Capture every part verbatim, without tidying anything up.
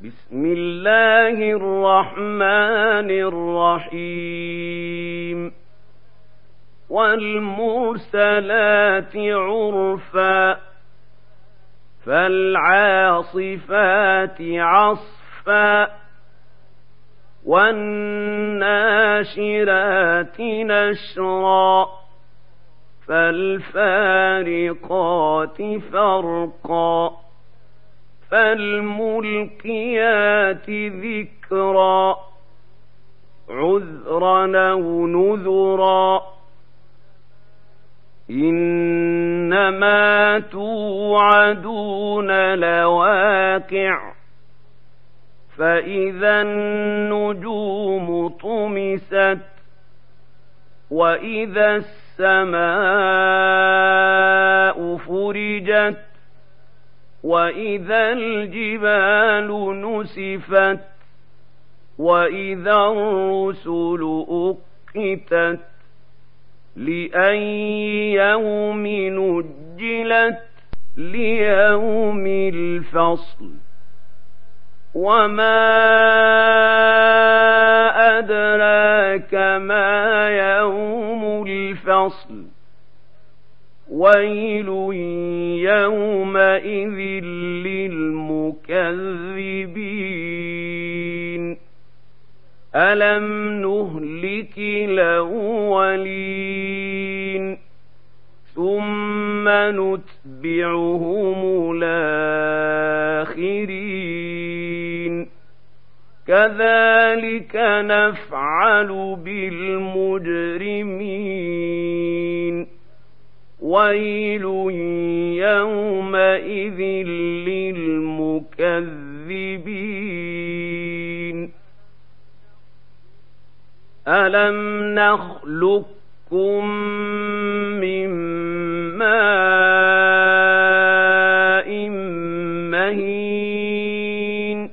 بسم الله الرحمن الرحيم والمرسلات عرفا فالعاصفات عصفا والناشرات نشرا فالفارقات فرقا فالملقيات ذكرا عذرا أو نذرا إنما توعدون لواقع فإذا النجوم طمست وإذا السماء فرجت وإذا الجبال نسفت وإذا الرسل أقتت لأي يوم نجلت ليوم الفصل وما أدراك ما يوم الفصل ويل يومئذ للمكذبين ألم نهلك الأولين ثم نتبعهم الآخرين كذلك نفعل بالمجرمين ويل يومئذ للمكذبين ألم نخلقكم من ماء مهين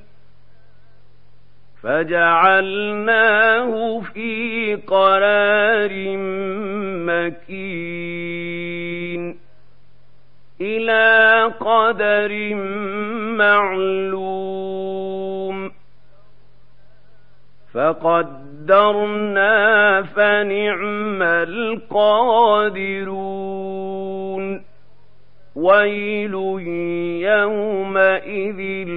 فجعلناه في قرار مكين إلى قدر معلوم فقدرنا فنعم القادرون ويل يومئذ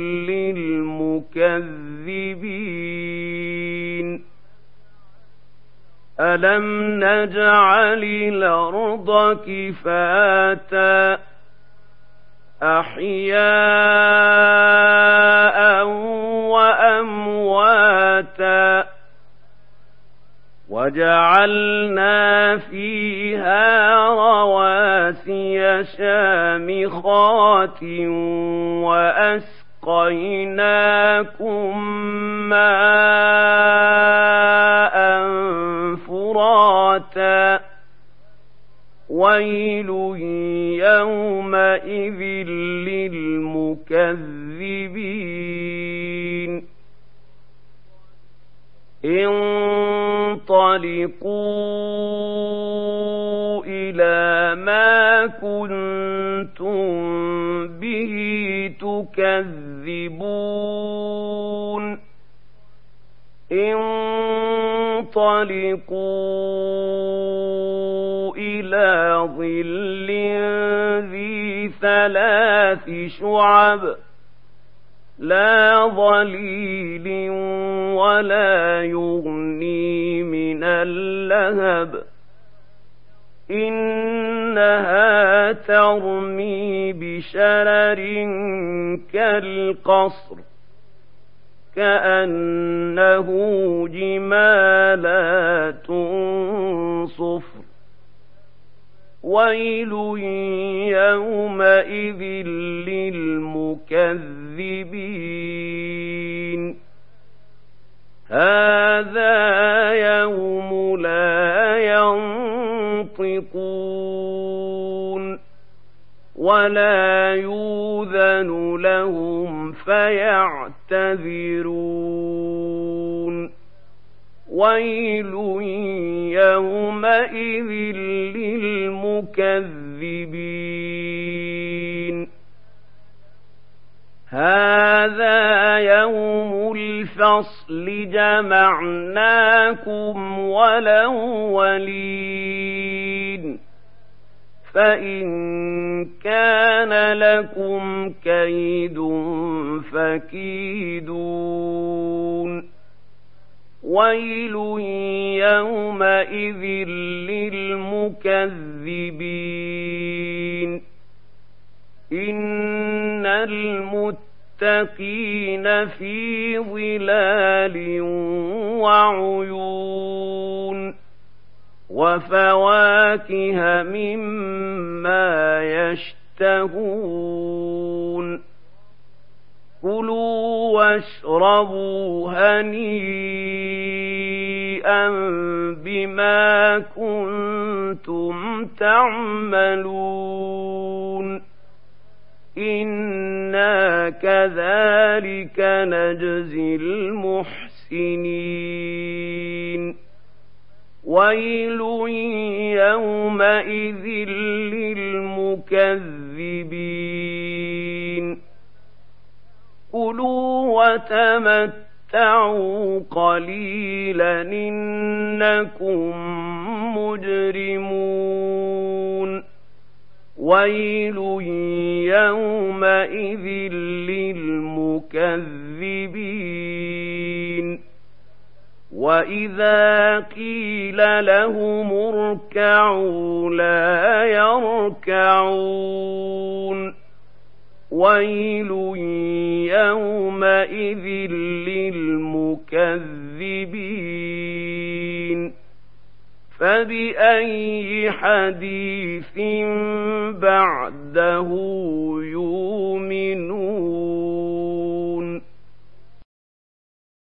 للمكذبين ألم نجعل الأرض كفاتا أحياء وأمواتا وجعلنا فيها رواسي شامخات وأسقيناكم ماء فراتا ويل يومئذ للمكذبين انطلقوا إلى ما كنتم به تكذبون انطلقوا إلى ظل ذي ثلاث شعب لا ظليل ولا يغني من اللهب إنها ترمي بشرر كالقصر كأنه جمالات صفر ويل يومئذ للمكذبين هذا يوم لا ينطقون ولا يؤذن لهم فيعتذرون ويل يومئذ للمكذبين هذا يوم الفصل جمعناكم والأولين فإن كان لكم كيد فكيدون ويل يومئذ للمكذبين إن المتقين في ظلال وعيون وفواكه مما يشتهون كلوا واشربوا هنيئا بما كنتم تعملون إنا كذلك نجزي المحسنين ويل يومئذ للمكذبين كلوا وتمتعوا قليلا إنكم مجرمون ويل يومئذ للمكذبين وإذا قيل لهم اركعوا لا يركعون ويل يومئذ للمكذبين فبأي حديث بعده يؤمنون